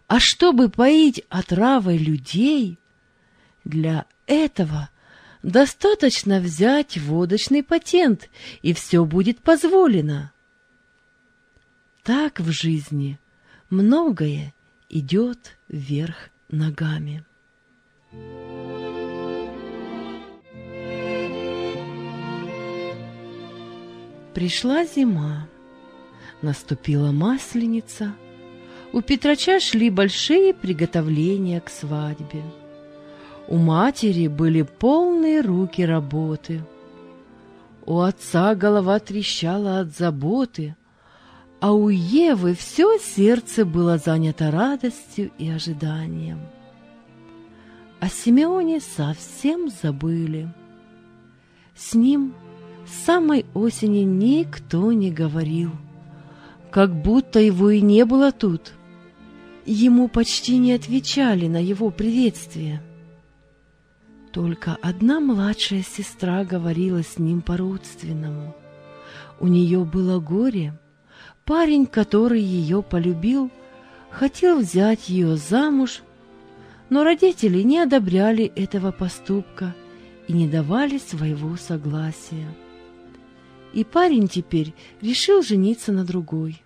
А чтобы поить отравой людей, для этого достаточно взять водочный патент, и все будет позволено. Так в жизни многое идет вверх ногами. Пришла зима, наступила Масленица, у Петрача шли большие приготовления к свадьбе. У матери были полные руки работы. У отца голова трещала от заботы, а у Евы все сердце было занято радостью и ожиданием. О Симеоне совсем забыли. С ним с самой осени никто не говорил, как будто его и не было тут. Ему почти не отвечали на его приветствие. Только одна младшая сестра говорила с ним по-родственному. У нее было горе. Парень, который ее полюбил, хотел взять ее замуж, но родители не одобряли этого поступка и не давали своего согласия. И парень теперь решил жениться на другой.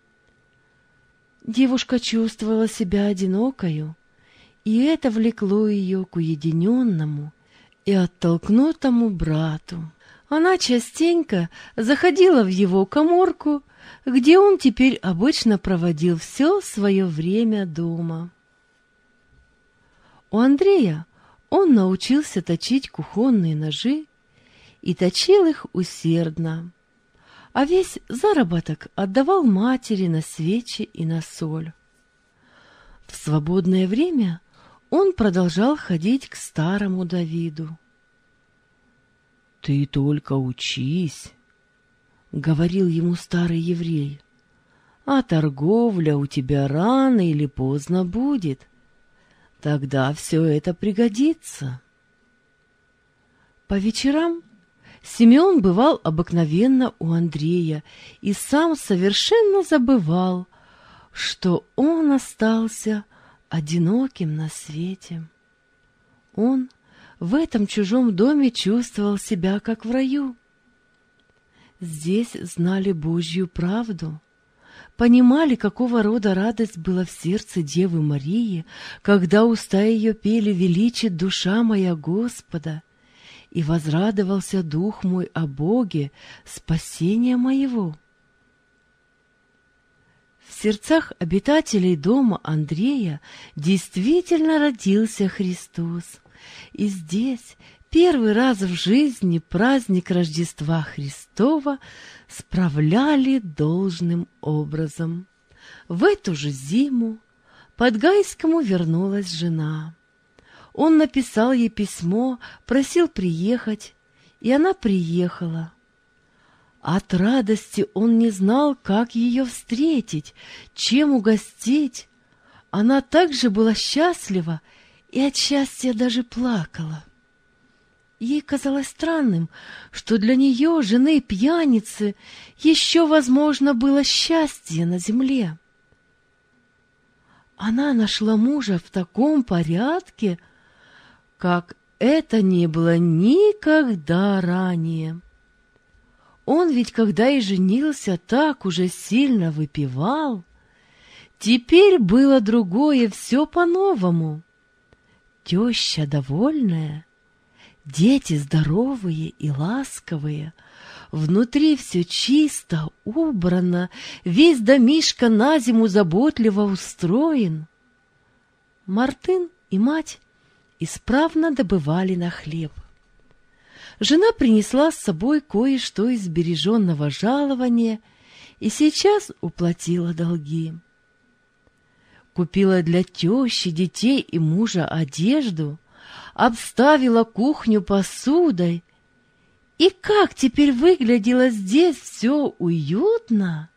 Девушка чувствовала себя одинокою, и это влекло ее к уединенному и оттолкнутому брату. Она частенько заходила в его каморку, где он теперь обычно проводил все свое время дома. У Андрея он научился точить кухонные ножи и точил их усердно, а весь заработок отдавал матери на свечи и на соль. В свободное время он продолжал ходить к старому Давиду. «Ты только учись», — говорил ему старый еврей, «а торговля у тебя рано или поздно будет. Тогда все это пригодится». По вечерам Симеон бывал обыкновенно у Андрея и сам совершенно забывал, что он остался одиноким на свете. Он в этом чужом доме чувствовал себя как в раю. Здесь знали Божью правду, понимали, какого рода радость была в сердце Девы Марии, когда уста ее пели «Величит душа моя Господа», и возрадовался дух мой о Боге, спасения моего. В сердцах обитателей дома Андрея действительно родился Христос, и здесь первый раз в жизни праздник Рождества Христова справляли должным образом. В эту же зиму Подгайскому вернулась жена. Он написал ей письмо, просил приехать, и она приехала. От радости он не знал, как ее встретить, чем угостить. Она также была счастлива и от счастья даже плакала. Ей казалось странным, что для нее, жены пьяницы, еще возможно было счастье на земле. Она нашла мужа в таком порядке, как это не было никогда ранее. Он ведь, когда и женился, так уже сильно выпивал. Теперь было другое, все по-новому. Теща довольная, дети здоровые и ласковые, внутри все чисто, убрано, весь домишко на зиму заботливо устроен. Мартын и мать исправно добывали на хлеб. Жена принесла с собой кое-что из сбереженного жалования и сейчас уплатила долги. Купила для тещи, детей и мужа одежду, обставила кухню посудой. И как теперь выглядело здесь все уютно!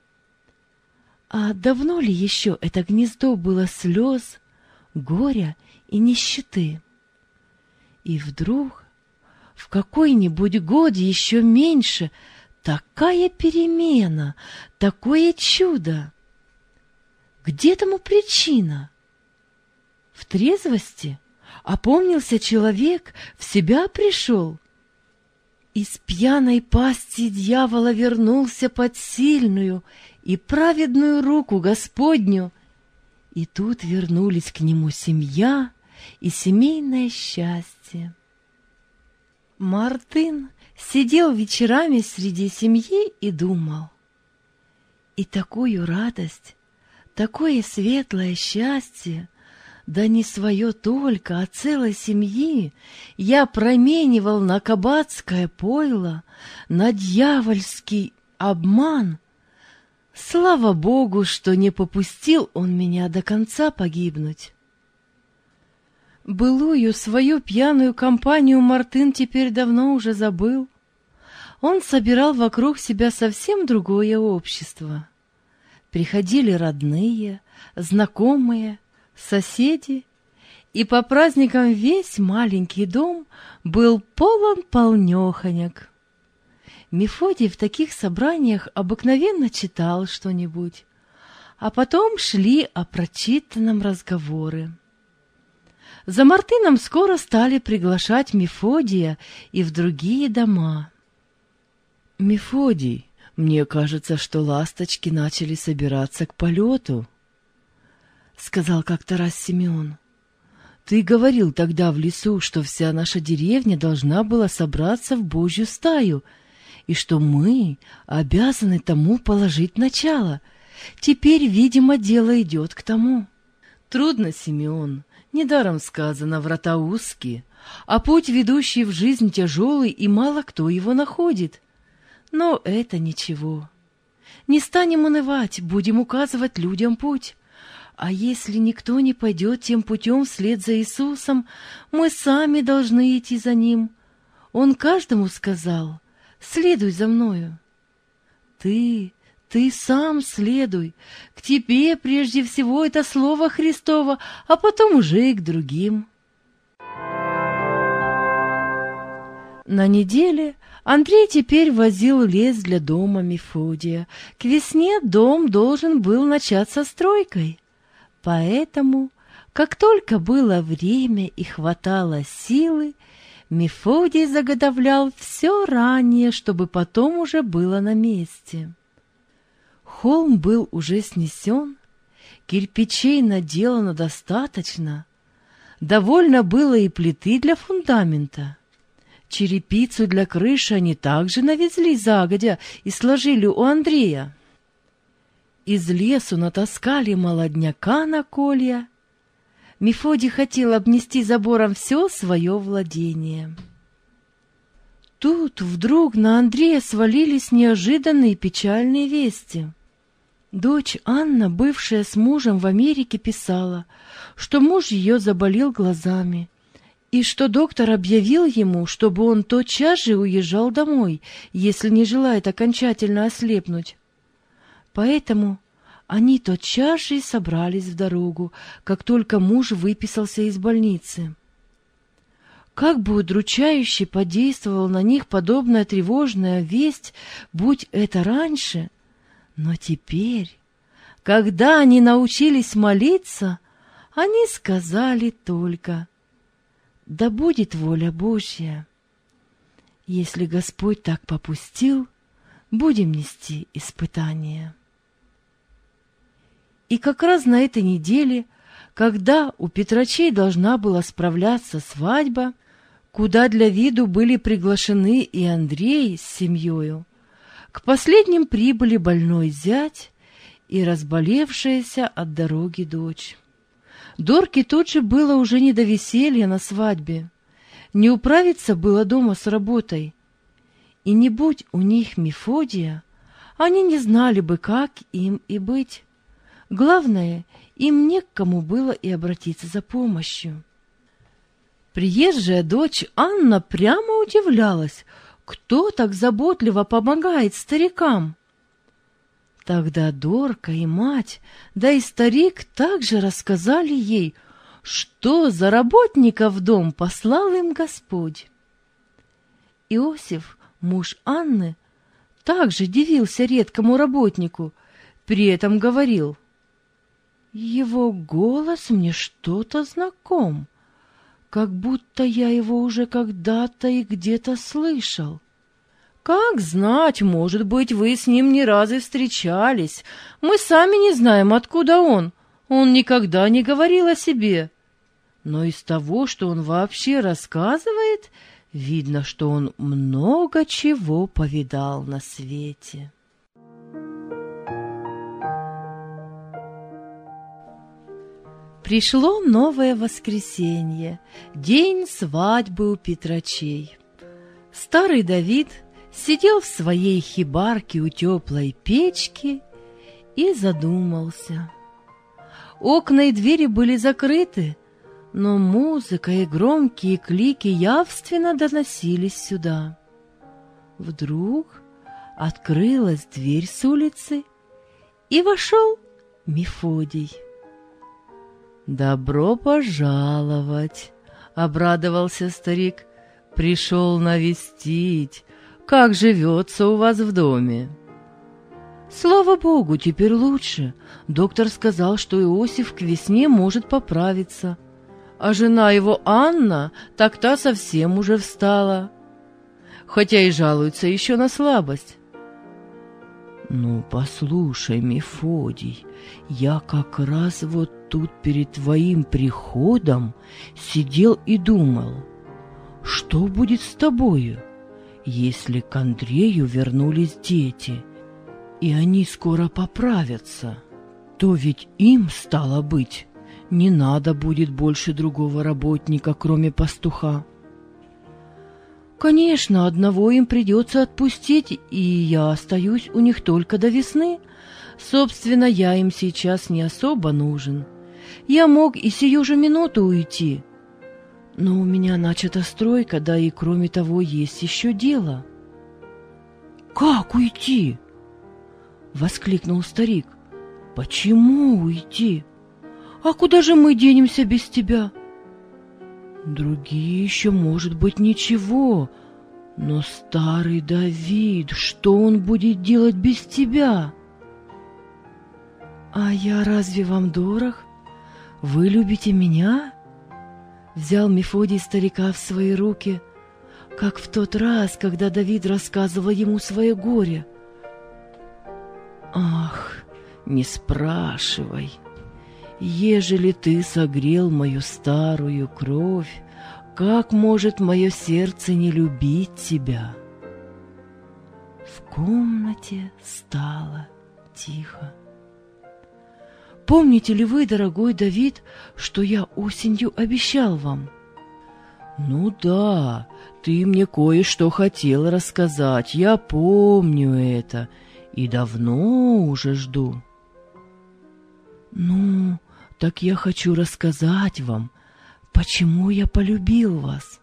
А давно ли еще это гнездо было слез, горя и нищеты? И вдруг в какой-нибудь год еще меньше такая перемена, такое чудо! Где тому причина? В трезвости опомнился человек, в себя пришел. Из пьяной пасти дьявола вернулся под сильную и праведную руку Господню, и тут вернулись к нему семья и семейное счастье. Мартын сидел вечерами среди семьи и думал: и такую радость, такое светлое счастье, да не свое только, а целой семьи, я променивал на кабацкое пойло, на дьявольский обман. Слава Богу, что не попустил он меня до конца погибнуть. Былую свою пьяную компанию Мартын теперь давно уже забыл. Он собирал вокруг себя совсем другое общество. Приходили родные, знакомые, соседи, и по праздникам весь маленький дом был полон полнёхонек. Мефодий в таких собраниях обыкновенно читал что-нибудь, а потом шли о прочитанном разговоры. За Мартыном скоро стали приглашать Мефодия и в другие дома. «Мефодий, мне кажется, что ласточки начали собираться к полету», — сказал как-то раз Симеон. «Ты говорил тогда в лесу, что вся наша деревня должна была собраться в Божью стаю, и что мы обязаны тому положить начало. Теперь, видимо, дело идет к тому». «Трудно, Симеон, недаром сказано, врата узкие, а путь, ведущий в жизнь, тяжелый, и мало кто его находит. Но это ничего. Не станем унывать, будем указывать людям путь. А если никто не пойдет тем путем вслед за Иисусом, мы сами должны идти за Ним. Он каждому сказал: следуй за мною. Ты сам следуй. К тебе прежде всего это слово Христово, а потом уже и к другим. На неделе Андрей теперь возил лес для дома Мефодия. К весне дом должен был начаться стройкой. Поэтому, как только было время и хватало силы, Мефодий заготовлял все ранее, чтобы потом уже было на месте. Холм был уже снесен, кирпичей наделано достаточно, довольно было и плиты для фундамента. Черепицу для крыши они также навезли загодя и сложили у Андрея. Из лесу натаскали молодняка на колья. Мефодий хотел обнести забором все свое владение. Тут вдруг на Андрея свалились неожиданные печальные вести. Дочь Анна, бывшая с мужем в Америке, писала, что муж ее заболел глазами, и что доктор объявил ему, чтобы он тотчас же уезжал домой, если не желает окончательно ослепнуть. Поэтому они тотчас же и собрались в дорогу, как только муж выписался из больницы. Как бы удручающе подействовала на них подобная тревожная весть, будь это раньше, но теперь, когда они научились молиться, они сказали только: «Да будет воля Божья. Если Господь так попустил, будем нести испытания». И как раз на этой неделе, когда у Петрачей должна была справляться свадьба, куда для виду были приглашены и Андрей с семьёю, к последним прибыли больной зять и разболевшаяся от дороги дочь. Дорке тут же было уже не до веселья на свадьбе, не управиться было дома с работой, и не будь у них Мефодия, они не знали бы, как им и быть. Главное, им не к кому было и обратиться за помощью. Приезжая дочь Анна прямо удивлялась, кто так заботливо помогает старикам. Тогда Дорка и мать, да и старик также рассказали ей, что за работника в дом послал им Господь. Иосиф, муж Анны, также дивился редкому работнику, при этом говорил: Его голос мне что-то знаком, как будто я его уже когда-то и где-то слышал. Как знать, может быть, вы с ним ни разу и встречались. Мы сами не знаем, откуда он. Он никогда не говорил о себе. Но из того, что он вообще рассказывает, видно, что он много чего повидал на свете. Пришло новое воскресенье, день свадьбы у Петрачей. Старый Давид сидел в своей хибарке у теплой печки и задумался. Окна и двери были закрыты, но музыка и громкие клики явственно доносились сюда. Вдруг открылась дверь с улицы, и вошел Мефодий. «Добро пожаловать!» — обрадовался старик. «Пришел навестить. Как живется у вас в доме?» «Слава Богу, теперь лучше. Доктор сказал, что Иосиф к весне может поправиться. А жена его, Анна, так та совсем уже встала, хотя и жалуется еще на слабость». «Ну, послушай, Мефодий, я как раз вот тут перед твоим приходом сидел и думал, что будет с тобою, если к Андрею вернулись дети, и они скоро поправятся, то ведь им, стало быть, не надо будет больше другого работника, кроме пастуха. Конечно, одного им придется отпустить, и я остаюсь у них только до весны. Собственно, я им сейчас не особо нужен. Я мог и сию же минуту уйти. Но у меня начата стройка, да и кроме того есть еще дело». «Как уйти?» — воскликнул старик. «Почему уйти? А куда же мы денемся без тебя?» «Другие еще, может быть, ничего, но старый Давид, что он будет делать без тебя?» «А я разве вам дорог? Вы любите меня?» Взял Мефодий старика в свои руки, как в тот раз, когда Давид рассказывал ему свое горе. «Ах, не спрашивай! Ежели ты согрел мою старую кровь, как может мое сердце не любить тебя?» В комнате стало тихо. «Помните ли вы, дорогой Давид, что я осенью обещал вам?» «Ну да, ты мне кое-что хотел рассказать, я помню это, и давно уже жду». «Ну, так я хочу рассказать вам, почему я полюбил вас».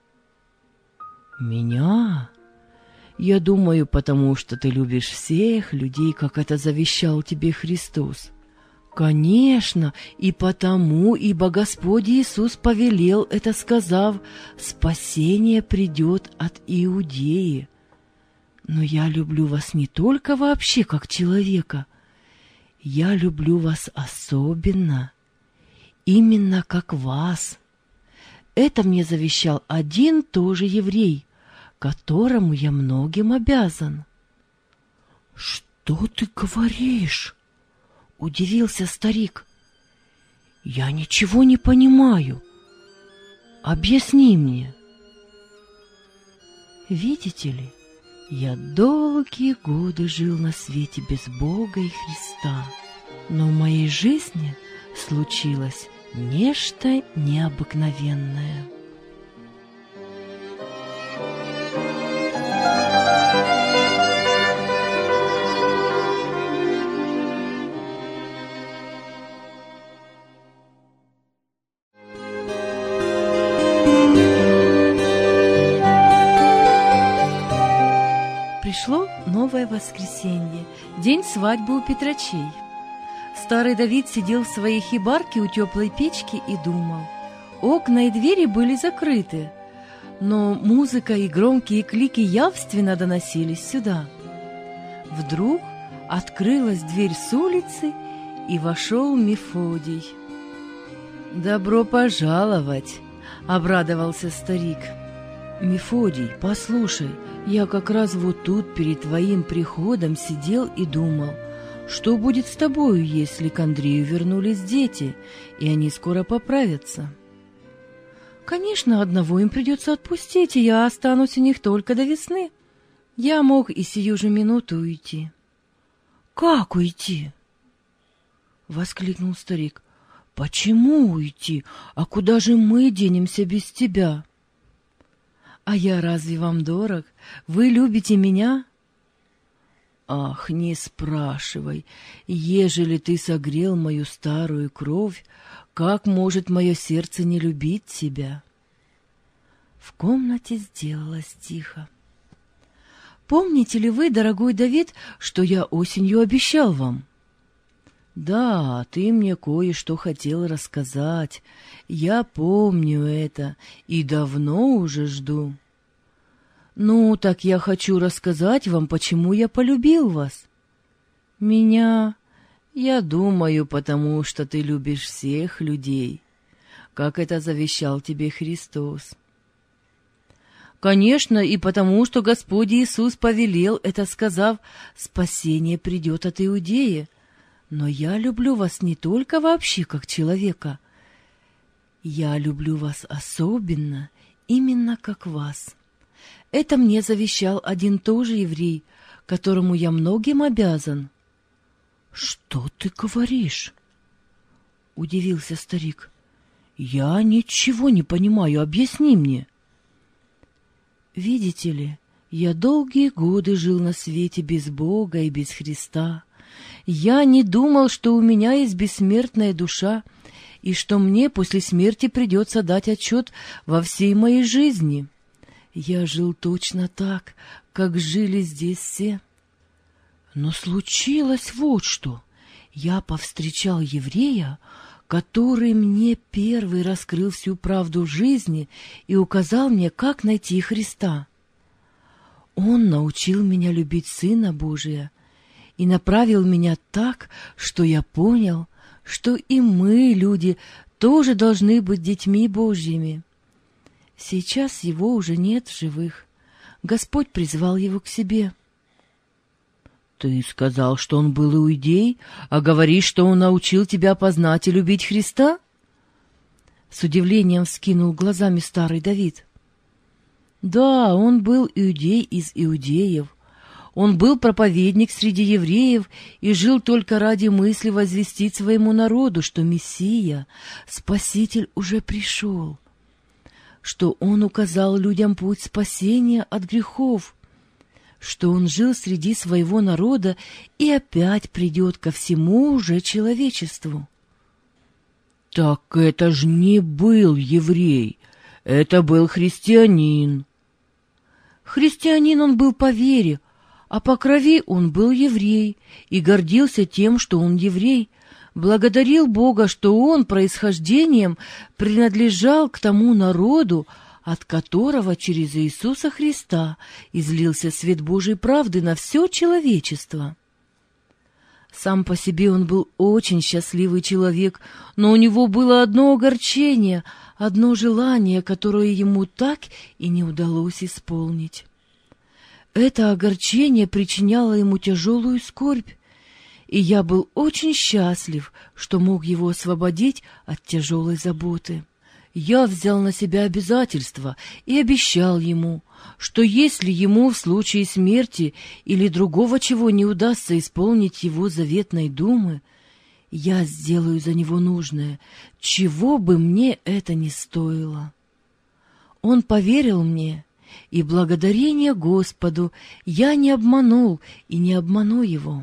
«Меня? Я думаю, потому что ты любишь всех людей, как это завещал тебе Христос». «Конечно, и потому, ибо Господь Иисус повелел это, сказав: спасение придет от Иудеи. Но я люблю вас не только вообще как человека, я люблю вас особенно, именно как вас. Это мне завещал один тоже еврей, которому я многим обязан». «Что ты говоришь?» — удивился старик. «Я ничего не понимаю. Объясни мне». «Видите ли, я долгие годы жил на свете без Бога и Христа, но в моей жизни случилось нечто необыкновенное». Пришло новое воскресенье, день свадьбы у Петрачей. Старый Давид сидел в своей хибарке у теплой печки и думал. Окна и двери были закрыты, но музыка и громкие клики явственно доносились сюда. Вдруг открылась дверь с улицы, и вошел Мефодий. «Добро пожаловать!» — обрадовался старик. «Мефодий, послушай, я как раз вот тут перед твоим приходом сидел и думал, что будет с тобою, если к Андрею вернулись дети, и они скоро поправятся?» «Конечно, одного им придется отпустить, и я останусь у них только до весны. Я мог и сию же минуту уйти». «Как уйти?» — воскликнул старик. «Почему уйти? А куда же мы денемся без тебя?» «А я разве вам дорог? Вы любите меня?» «Ах, не спрашивай, ежели ты согрел мою старую кровь, как может мое сердце не любить тебя?» В комнате сделалось тихо. «Помните ли вы, дорогой Давид, что я осенью обещал вам?» «Да, ты мне кое-что хотел рассказать. Я помню это и давно уже жду». «Ну, так я хочу рассказать вам, почему я полюбил вас». «Меня? Я думаю, потому что ты любишь всех людей, как это завещал тебе Христос». «Конечно, и потому, что Господь Иисус повелел это, сказав: спасение придет от Иудеи. Но я люблю вас не только вообще как человека. Я люблю вас особенно, именно как вас. Это мне завещал один тоже еврей, которому я многим обязан». «Что ты говоришь?» — удивился старик. «Я ничего не понимаю, объясни мне». «Видите ли, я долгие годы жил на свете без Бога и без Христа. Я не думал, что у меня есть бессмертная душа, и что мне после смерти придется дать отчет во всей моей жизни. Я жил точно так, как жили здесь все. Но случилось вот что. Я повстречал еврея, который мне первый раскрыл всю правду жизни и указал мне, как найти Христа. Он научил меня любить Сына Божия и направил меня так, что я понял, что и мы, люди, тоже должны быть детьми Божьими. Сейчас его уже нет в живых. Господь призвал его к себе». «Ты сказал, что он был иудей, а говоришь, что он научил тебя познать и любить Христа?» С удивлением вскинул глазами старый Давид. «Да, он был иудей из иудеев. Он был проповедник среди евреев и жил только ради мысли возвестить своему народу, что Мессия, Спаситель, уже пришел, что он указал людям путь спасения от грехов, что он жил среди своего народа и опять придет ко всему уже человечеству». «Так это ж не был еврей, это был христианин». «Христианин он был по вере, а по крови он был еврей и гордился тем, что он еврей, благодарил Бога, что он происхождением принадлежал к тому народу, от которого через Иисуса Христа излился свет Божьей правды на все человечество». Сам по себе он был очень счастливый человек, но у него было одно огорчение, одно желание, которое ему так и не удалось исполнить. Это огорчение причиняло ему тяжелую скорбь, и я был очень счастлив, что мог его освободить от тяжелой заботы. Я взял на себя обязательство и обещал ему, что если ему в случае смерти или другого чего не удастся исполнить его заветной думы, я сделаю за него нужное, чего бы мне это ни стоило. Он поверил мне, и благодарение Господу я не обманул и не обману его».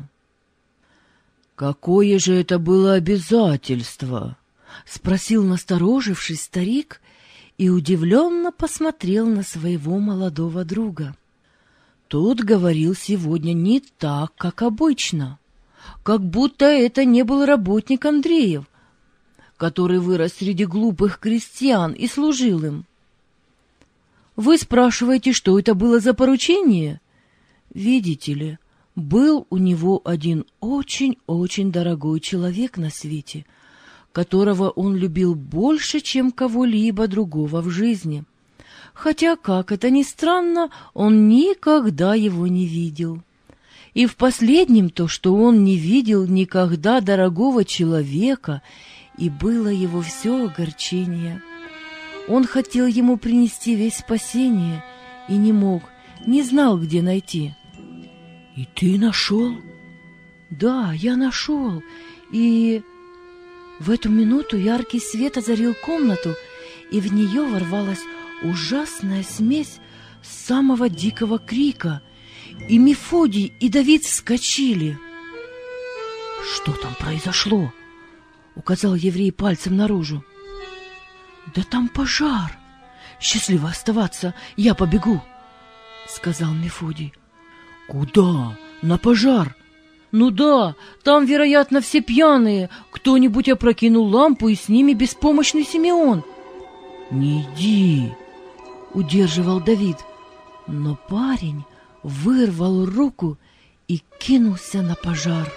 «Какое же это было обязательство?» — спросил, насторожившись, старик, и удивленно посмотрел на своего молодого друга. Тот говорил сегодня не так, как обычно, как будто это не был работник Андреев, который вырос среди глупых крестьян и служил им. «Вы спрашиваете, что это было за поручение? Видите ли, Был у него один очень-очень дорогой человек на свете, которого он любил больше, чем кого-либо другого в жизни. Хотя, как это ни странно, он никогда его не видел. И в последнем то, что он не видел никогда дорогого человека, и было его все огорчение. Он хотел ему принести весть спасения и не мог, не знал, где найти. «И ты нашел?» «Да, я нашел, и...» В эту минуту яркий свет озарил комнату, и в нее ворвалась ужасная смесь самого дикого крика, и Мефодий, и Давид вскочили. «Что там произошло?» — указал еврей пальцем наружу. «Да там пожар! Счастливо оставаться, я побегу!» — сказал Мефодий. «Куда? На пожар?» «Ну да, там, вероятно, все пьяные. Кто-нибудь опрокинул лампу, и с ними беспомощный Симеон». «Не иди!» — удерживал Давид. Но парень вырвал руку и кинулся на пожар.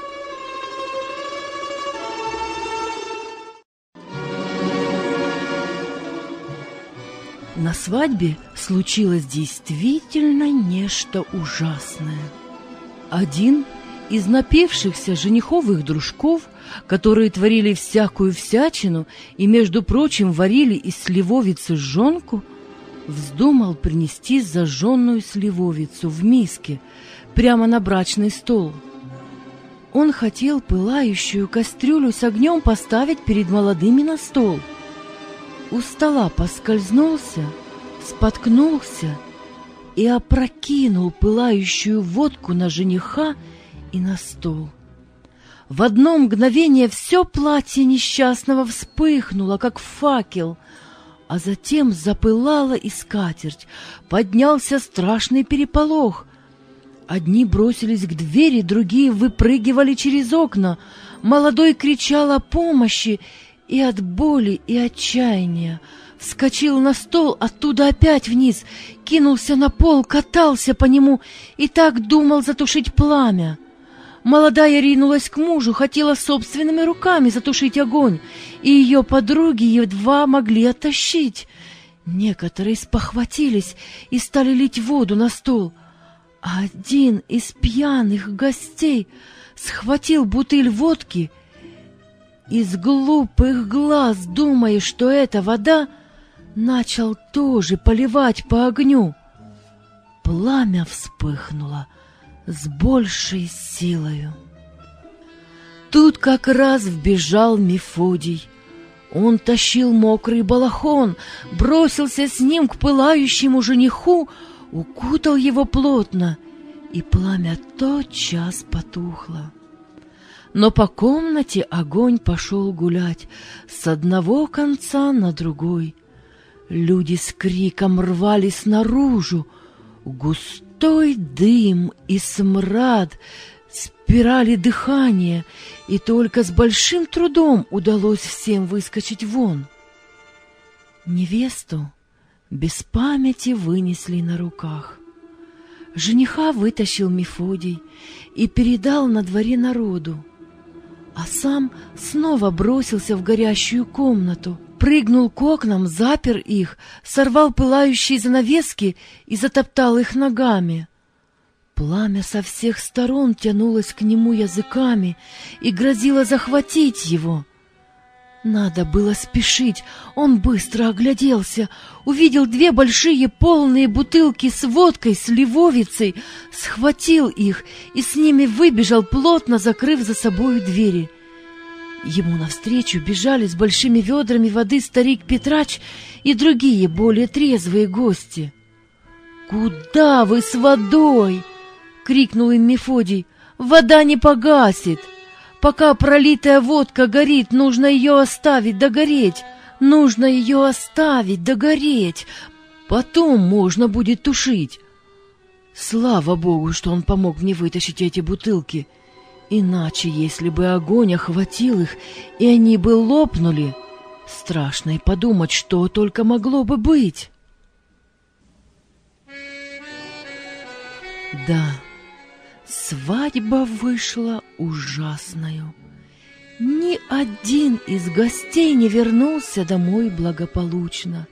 На свадьбе случилось действительно нечто ужасное. Один из напившихся жениховых дружков, которые творили всякую всячину и, между прочим, варили из сливовицы жжёнку, вздумал принести зажженную сливовицу в миске прямо на брачный стол. Он хотел пылающую кастрюлю с огнем поставить перед молодыми на стол. У стола поскользнулся, споткнулся и опрокинул пылающую водку на жениха и на стол. В одно мгновение все платье несчастного вспыхнуло, как факел, а затем запылала и скатерть. Поднялся страшный переполох. Одни бросились к двери, другие выпрыгивали через окна. Молодой кричал о помощи, и от боли и отчаяния вскочил на стол, оттуда опять вниз, кинулся на пол, катался по нему и так думал затушить пламя. Молодая ринулась к мужу, хотела собственными руками затушить огонь, и ее подруги едва могли оттащить. Некоторые спохватились и стали лить воду на стол, а один из пьяных гостей схватил бутыль водки и с глупых глаз, думая, что это вода, начал тоже поливать по огню. Пламя вспыхнуло с большей силою. Тут как раз вбежал Мефодий. Он тащил мокрый балахон, бросился с ним к пылающему жениху, укутал его плотно, и пламя тотчас потухло. Но по комнате огонь пошел гулять с одного конца на другой. Люди с криком рвались наружу. Густой дым и смрад спирали дыхание, и только с большим трудом удалось всем выскочить вон. Невесту без памяти вынесли на руках. Жениха вытащил Мефодий и передал на дворе народу, а сам снова бросился в горящую комнату, прыгнул к окнам, запер их, сорвал пылающие занавески и затоптал их ногами. Пламя со всех сторон тянулось к нему языками и грозило захватить его. Надо было спешить. Он быстро огляделся, увидел две большие полные бутылки с водкой, с сливовицей, схватил их и с ними выбежал, плотно закрыв за собою двери. Ему навстречу бежали с большими ведрами воды старик Петрач и другие более трезвые гости. «Куда вы с водой?» — крикнул им Мефодий. «Вода не погасит! Пока пролитая водка горит, нужно ее оставить догореть! Нужно ее оставить догореть! Потом можно будет тушить!» Слава Богу, что он помог мне вытащить эти бутылки! Иначе, если бы огонь охватил их, и они бы лопнули, страшно и подумать, что только могло бы быть. Да, Свадьба вышла ужасною. Ни один из гостей не вернулся домой благополучно.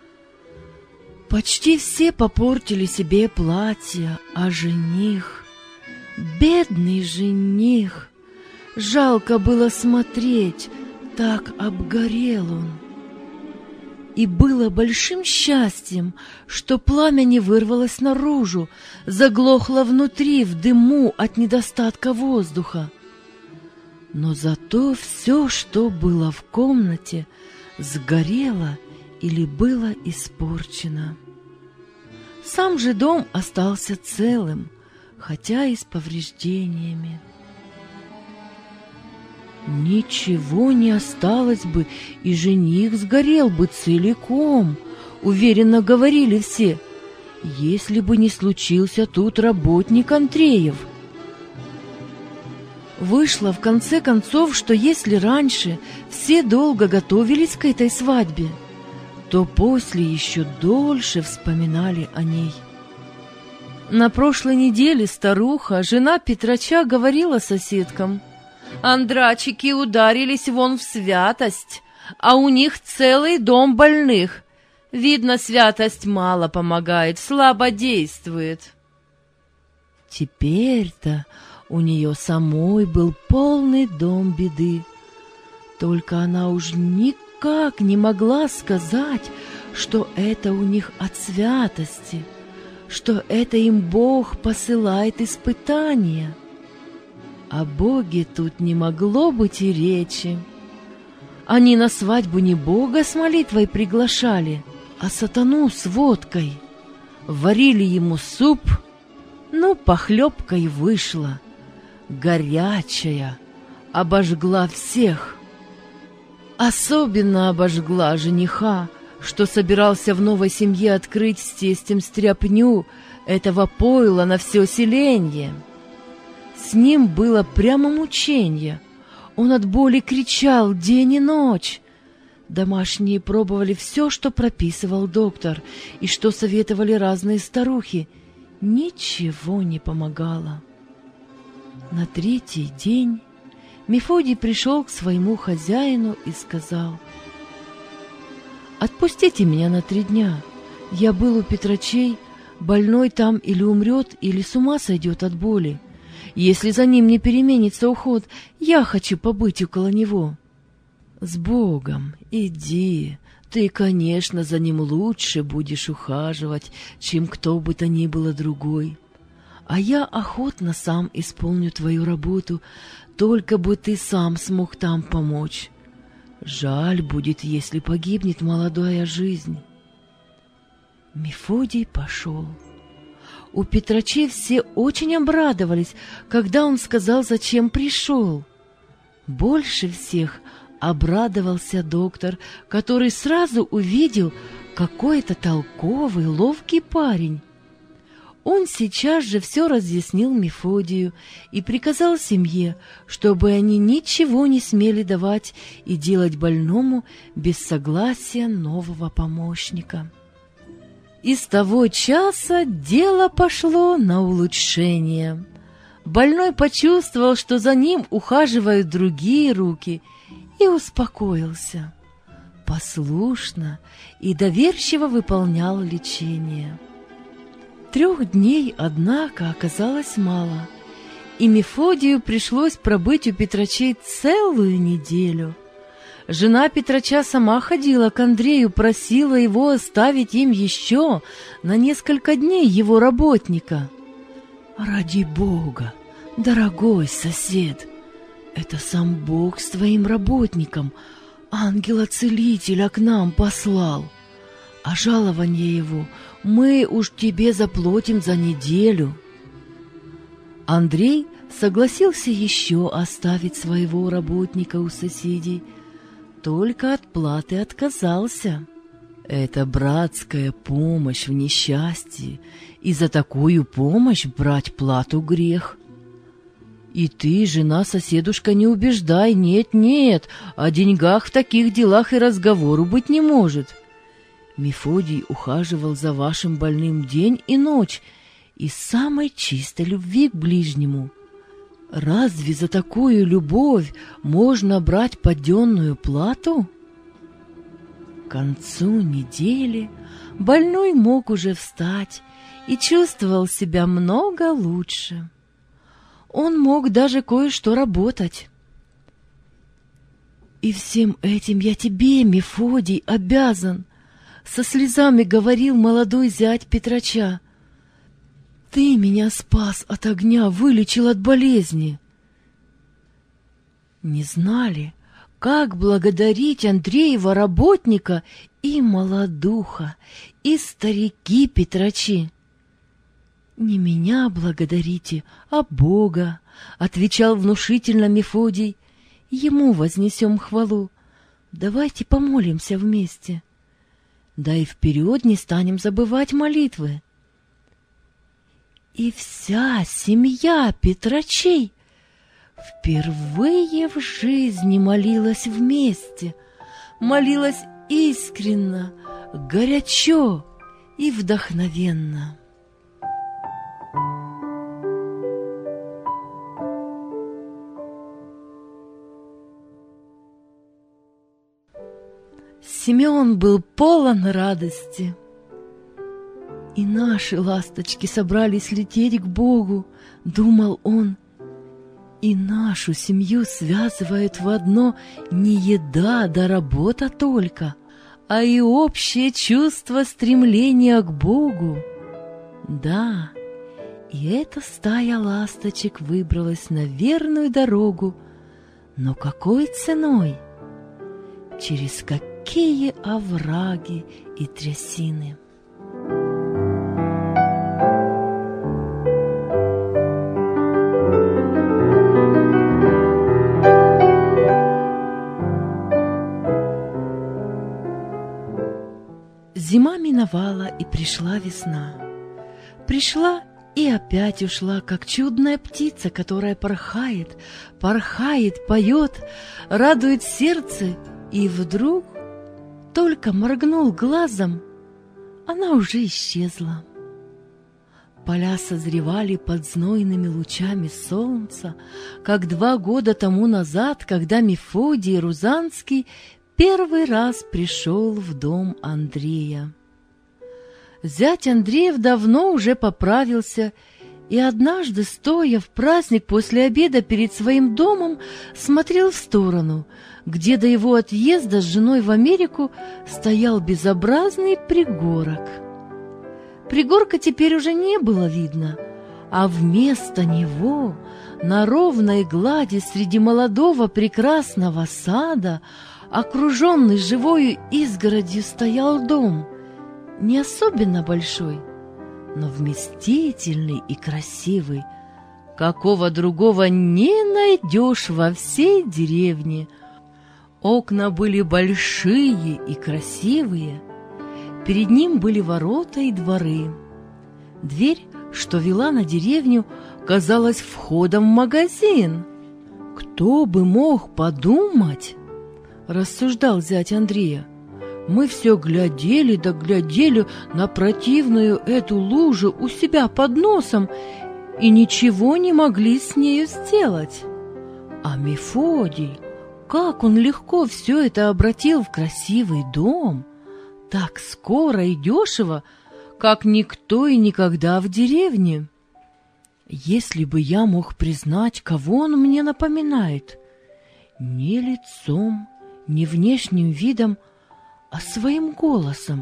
Почти все попортили себе платья, а жених, бедный жених, жалко было смотреть, так обгорел он. И было большим счастьем, что пламя не вырвалось наружу, заглохло внутри в дыму от недостатка воздуха. Но зато все, что было в комнате, сгорело или было испорчено. Сам же дом остался целым, хотя и с повреждениями. Ничего не осталось бы, и жених сгорел бы целиком, уверенно говорили все, если бы не случился тут работник Андреев. Вышло в конце концов, что если раньше все долго готовились к этой свадьбе, то после еще дольше вспоминали о ней. На прошлой неделе старуха, жена Петрача, говорила соседкам: «Андрачики ударились вон в святость, а у них целый дом больных. Видно, святость мало помогает, слабо действует». Теперь-то у нее самой был полный дом беды. Только она уж никак не могла сказать, что это у них от святости, что это им Бог посылает испытания. О Боге тут не могло быть и речи. Они на свадьбу не Бога с молитвой приглашали, а сатану с водкой. Варили ему суп, но похлебкой вышла, горячая, обожгла всех. Особенно обожгла жениха, что собирался в новой семье открыть с тестем стряпню этого пойла на все селенье. С ним было прямо мученье. Он от боли кричал день и ночь. Домашние пробовали все, что прописывал доктор, и что советовали разные старухи. Ничего не помогало. На третий день Мефодий пришел к своему хозяину и сказал: «Отпустите меня на 3 дня. Я был у Петрачей, больной там или умрет, или с ума сойдет от боли. Если за ним не переменится уход, я хочу побыть около него». «С Богом, иди, ты, конечно, за ним лучше будешь ухаживать, чем кто бы то ни было другой. А я охотно сам исполню твою работу, только бы ты сам смог там помочь. Жаль будет, если погибнет молодая жизнь». Мефодий пошел. У Петрачей все очень обрадовались, когда он сказал, зачем пришел. Больше всех обрадовался доктор, который сразу увидел, какой это толковый, ловкий парень. Он сейчас же все разъяснил Мефодию и приказал семье, чтобы они ничего не смели давать и делать больному без согласия нового помощника. И с того часа дело пошло на улучшение. Больной почувствовал, что за ним ухаживают другие руки, и успокоился. Послушно и доверчиво выполнял лечение. 3 дней, однако, оказалось мало, и Мефодию пришлось пробыть у Петрачей целую неделю. Жена Петрача сама ходила к Андрею, просила его оставить им еще на несколько дней его работника. «Ради Бога, дорогой сосед, это сам Бог с твоим работником, ангела-целителя к нам послал, а жалование его мы уж тебе заплатим за неделю». Андрей согласился еще оставить своего работника у соседей, только от платы отказался. Это братская помощь в несчастье, и за такую помощь брать плату грех. И ты, жена-соседушка, не убеждай, нет, о деньгах в таких делах и разговору быть не может. Мефодий ухаживал за вашим больным день и ночь, и самой чистой любви к ближнему. Разве за такую любовь можно брать паденную плату? К концу недели больной мог уже встать и чувствовал себя много лучше. Он мог даже кое-что работать. «И всем этим я тебе, Мефодий, обязан», — со слезами говорил молодой зять Петрача. «Ты меня спас от огня, вылечил от болезни». Не знали, как благодарить Андреева работника и молодуха, и старики Петрачи. «Не меня благодарите, а Бога», — отвечал внушительно Мефодий. «Ему вознесем хвалу. Давайте помолимся вместе. Да и вперед не станем забывать молитвы». И вся семья Петрачей впервые в жизни молилась вместе, молилась искренно, горячо и вдохновенно. Симеон был полон радости. «И наши ласточки собрались лететь к Богу», — думал он. «И нашу семью связывает в одно не еда да работа только, а и общее чувство стремления к Богу». Да, и эта стая ласточек выбралась на верную дорогу, но какой ценой? Через какие овраги и трясины? Зима миновала, и пришла весна. Пришла и опять ушла, как чудная птица, которая порхает, порхает, поет, радует сердце, и вдруг только моргнул глазом, она уже исчезла. Поля созревали под знойными лучами солнца, как 2 года тому назад, когда Мефодий Рузанский первый раз пришел в дом Андрея. Зять Андреев давно уже поправился, и однажды, стоя в праздник после обеда перед своим домом, смотрел в сторону, где до его отъезда с женой в Америку стоял безобразный пригорок. Пригорка теперь уже не было видно, а вместо него на ровной глади среди молодого прекрасного сада, окруженный живою изгородью, стоял дом, не особенно большой, но вместительный и красивый, какого другого не найдешь во всей деревне. Окна были большие и красивые, перед ним были ворота и дворы. Дверь, что вела на деревню, казалась входом в магазин. «Кто бы мог подумать, — рассуждал зять Андрея, — мы все глядели да глядели на противную эту лужу у себя под носом и ничего не могли с нею сделать. А Мефодий, как он легко все это обратил в красивый дом, так скоро и дешево, как никто и никогда в деревне. Если бы я мог признать, кого он мне напоминает, не лицом, не внешним видом, а своим голосом.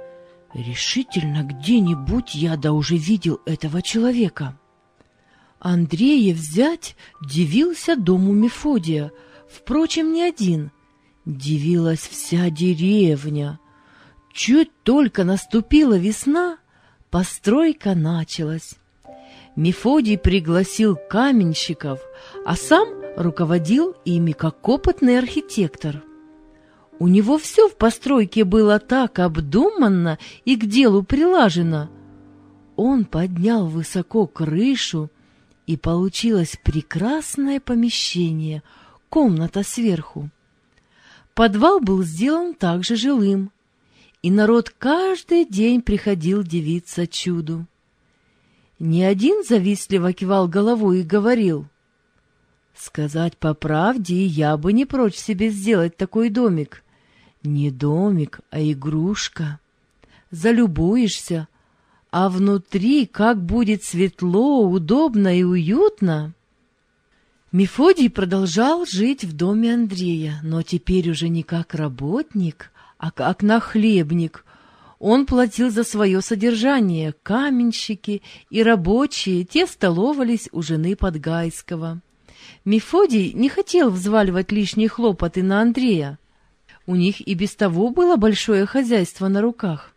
Решительно где-нибудь я да уже видел этого человека». Андреев зять дивился дому Мефодия, впрочем, не один. Дивилась вся деревня. Чуть только наступила весна, постройка началась. Мефодий пригласил каменщиков, а сам руководил ими как опытный архитектор. У него все в постройке было так обдуманно и к делу прилажено. Он поднял высоко крышу, и получилось прекрасное помещение, комната сверху. Подвал был сделан также жилым, и народ каждый день приходил дивиться чуду. Не один завистливо кивал головой и говорил: «Сказать по правде, я бы не прочь себе сделать такой домик. Не домик, а игрушка. Залюбуешься, а внутри как будет светло, удобно и уютно». Мефодий продолжал жить в доме Андрея, но теперь уже не как работник, а как нахлебник. Он платил за свое содержание. Каменщики и рабочие, те столовались у жены Подгайского. Мефодий не хотел взваливать лишние хлопоты на Андрея. У них и без того было большое хозяйство на руках.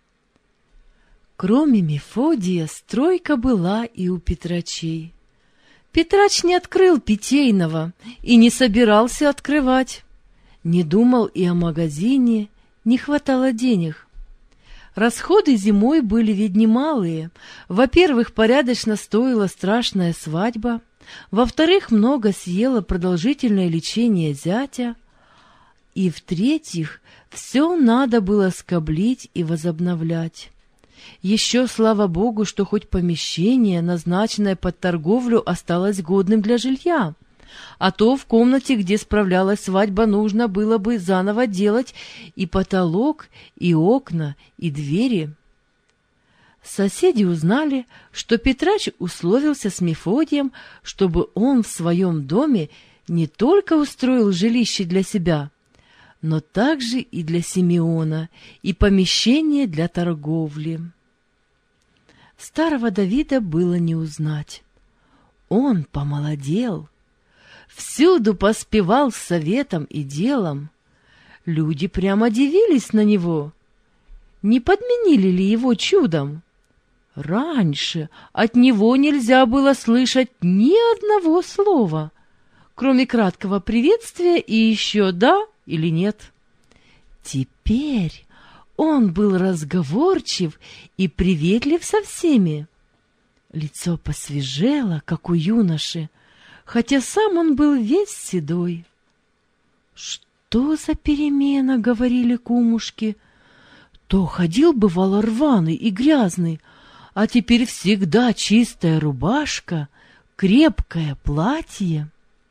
Кроме Мефодия, стройка была и у Петрачей. Петрач не открыл питейного и не собирался открывать. Не думал и о магазине, не хватало денег. Расходы зимой были ведь немалые. Во-первых, порядочно стоила страшная свадьба. Во-вторых, много съело продолжительное лечение зятя. И в-третьих, все надо было скоблить и возобновлять. Еще, слава богу, что хоть помещение, назначенное под торговлю, осталось годным для жилья. А то в комнате, где справлялась свадьба, нужно было бы заново делать и потолок, и окна, и двери. Соседи узнали, что Петрач условился с Мефодием, чтобы он в своем доме не только устроил жилище для себя, но также и для Симеона, и помещение для торговли. Старого Давида было не узнать. Он помолодел, всюду поспевал с советом и делом. Люди прямо дивились на него. Не подменили ли его чудом? Раньше от него нельзя было слышать ни одного слова, кроме краткого приветствия и еще «да» или «нет». Теперь он был разговорчив и приветлив со всеми. Лицо посвежело, как у юноши, хотя сам он был весь седой. «Что за перемена?» — говорили кумушки. «То ходил, бывало, рваный и грязный, а теперь всегда чистая рубашка, крепкое платье».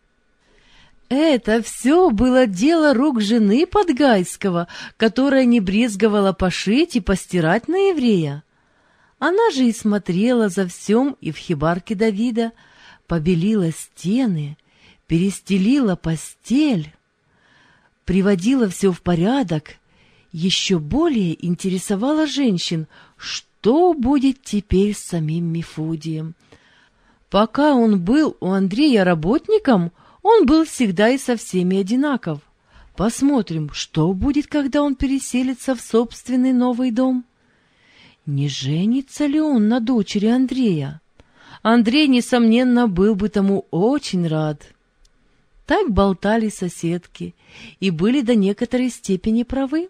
Это все было дело рук жены Подгайского, которая не брезговала пошить и постирать на еврея. Она же и смотрела за всем и в хибарке Давида, побелила стены, перестелила постель, приводила все в порядок. Еще более интересовало женщин, что будет теперь с самим Мефодием. Пока он был у Андрея работником, он был всегда и со всеми одинаков. Посмотрим, что будет, когда он переселится в собственный новый дом. Не женится ли он на дочери Андрея? Андрей, несомненно, был бы тому очень рад. Так болтали соседки и были до некоторой степени правы.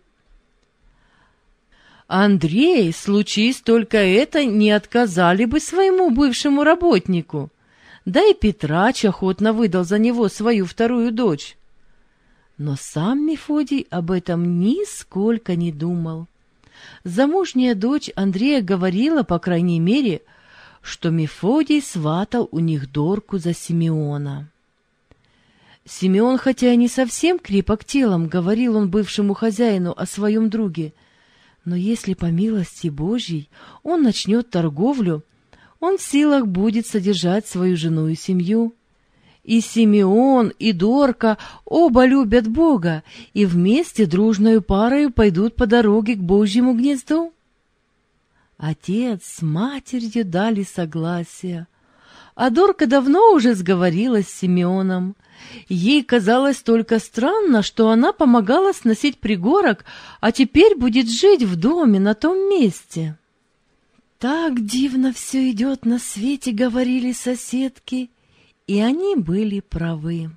Андрей, случись только это, не отказали бы своему бывшему работнику. Да и Петрач охотно выдал за него свою вторую дочь. Но сам Мефодий об этом нисколько не думал. Замужняя дочь Андрея говорила, по крайней мере, что Мефодий сватал у них Дорку за Симеона. Симеон, хотя и не совсем крепок телом, говорил он бывшему хозяину о своем друге, но если по милости Божьей он начнет торговлю, он в силах будет содержать свою жену и семью. И Симеон, и Дорка оба любят Бога, и вместе дружною парою пойдут по дороге к Божьему гнезду. Отец с матерью дали согласие, а Дорка давно уже сговорилась с Симеоном. Ей казалось только странно, что она помогала сносить пригорок, а теперь будет жить в доме на том месте. «Так дивно все идет на свете», — говорили соседки, и они были правы.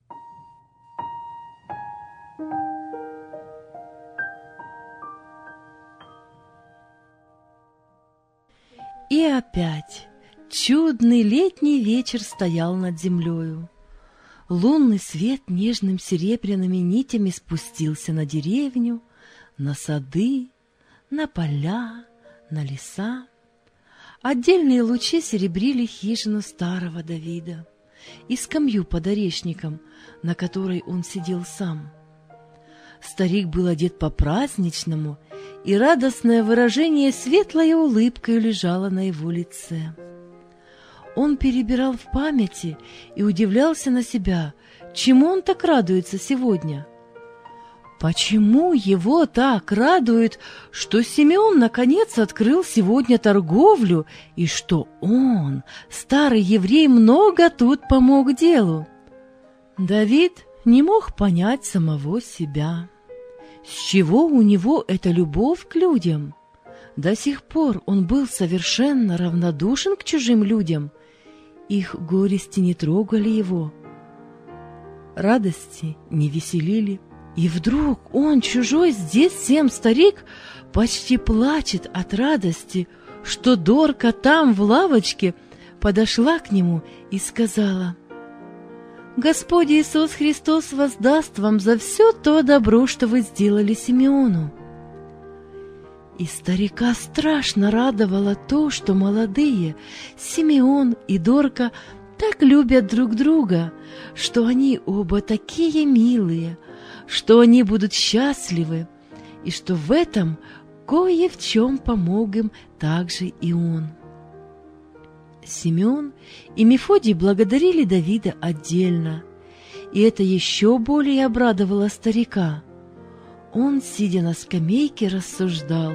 И опять чудный летний вечер стоял над землею. Лунный свет нежным серебряными нитями спустился на деревню, на сады, на поля, на леса. Отдельные лучи серебрили хижину старого Давида и скамью под орешником, на которой он сидел сам. Старик был одет по-праздничному, и радостное выражение светлой улыбкой лежало на его лице. Он перебирал в памяти и удивлялся на себя, чему он так радуется сегодня. Почему его так радует, что Симеон наконец открыл сегодня торговлю, и что он, старый еврей, много тут помог делу? Давид не мог понять самого себя. С чего у него эта любовь к людям? До сих пор он был совершенно равнодушен к чужим людям. Их горести не трогали его, радости не веселили. И вдруг он, чужой здесь всем старик, почти плачет от радости, что Дорка там в лавочке подошла к нему и сказала: «Господь Иисус Христос воздаст вам за все то добро, что вы сделали Симеону». И старика страшно радовало то, что молодые Симеон и Дорка так любят друг друга, что они оба такие милые, что они будут счастливы, и что в этом кое в чем помог им также и он. Симеон и Мефодий благодарили Давида отдельно, и это еще более обрадовало старика. Он, сидя на скамейке, рассуждал: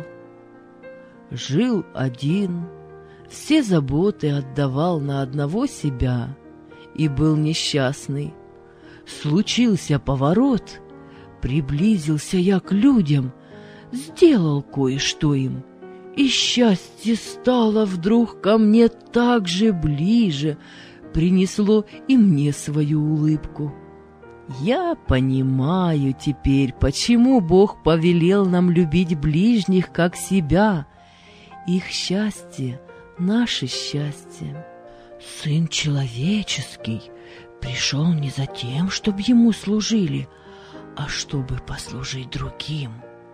«Жил один, все заботы отдавал на одного себя и был несчастный. Случился поворот, приблизился я к людям, сделал кое-что им, и счастье стало вдруг ко мне так же ближе, принесло и мне свою улыбку. Я понимаю теперь, почему Бог повелел нам любить ближних, как себя. Их счастье — наше счастье. Сын человеческий пришел не за тем, чтобы ему служили, а чтобы послужить другим.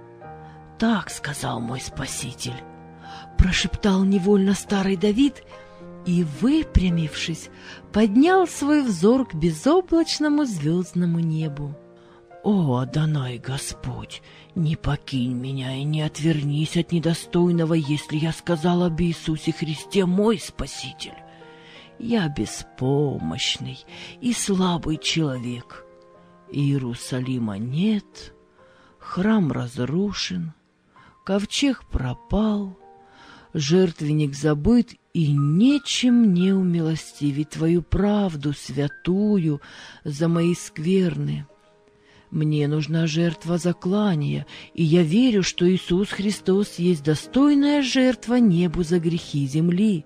Так сказал мой Спаситель, прошептал невольно старый Давид и, выпрямившись, поднял свой взор к безоблачному звездному небу. «О, Адонай Господь, не покинь меня и не отвернись от недостойного, если я сказал об Иисусе Христе, мой Спаситель. Я беспомощный и слабый человек. Иерусалима нет, храм разрушен, ковчег пропал, жертвенник забыт, и нечем не умилостивить Твою правду святую за мои скверны. Мне нужна жертва заклания, и я верю, что Иисус Христос есть достойная жертва небу за грехи земли.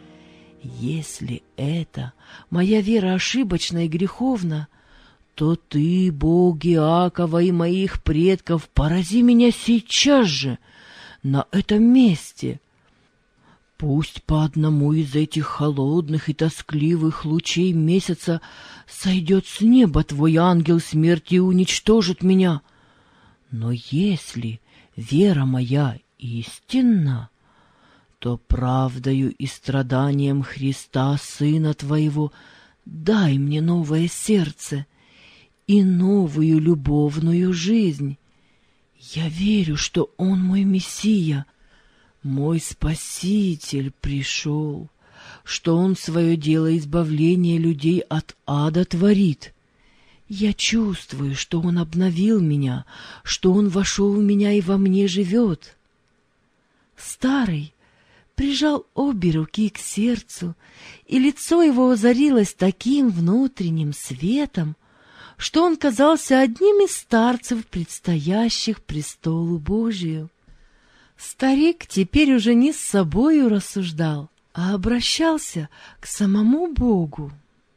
Если это моя вера ошибочна и греховна, то Ты, Бог Иакова и моих предков, порази меня сейчас же, на этом месте. Пусть по одному из этих холодных и тоскливых лучей месяца сойдет с неба Твой ангел смерти и уничтожит меня. Но если вера моя истинна, то правдою и страданием Христа, Сына Твоего, дай мне новое сердце и новую любовную жизнь. Я верю, что Он мой Мессия, мой Спаситель пришел, что Он свое дело избавления людей от ада творит. Я чувствую, что Он обновил меня, что Он вошел в меня и во мне живет». Старый прижал обе руки к сердцу, и лицо его озарилось таким внутренним светом, что он казался одним из старцев, предстоящих престолу Божию. Старик теперь уже не с собою рассуждал, а обращался к самому Богу.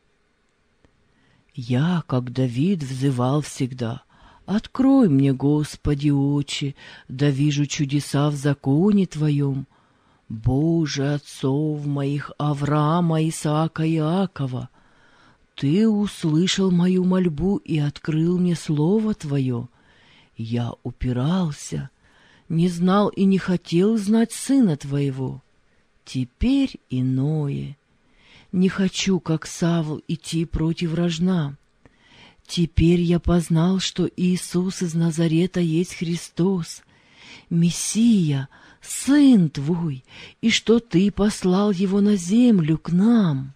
«Я, как Давид, взывал всегда: открой мне, Господи, очи, да вижу чудеса в законе Твоем. Боже, отцов моих Авраама, Исаака и Иакова, Ты услышал мою мольбу и открыл мне слово Твое. Я упирался, не знал и не хотел знать Сына Твоего. теперь иное. Не хочу, как Савл, идти против рожна. Теперь я познал, что Иисус из Назарета есть Христос, Мессия, Сын Твой, и что Ты послал Его на землю к нам».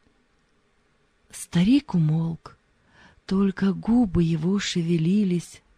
Старик умолк, только губы его шевелились,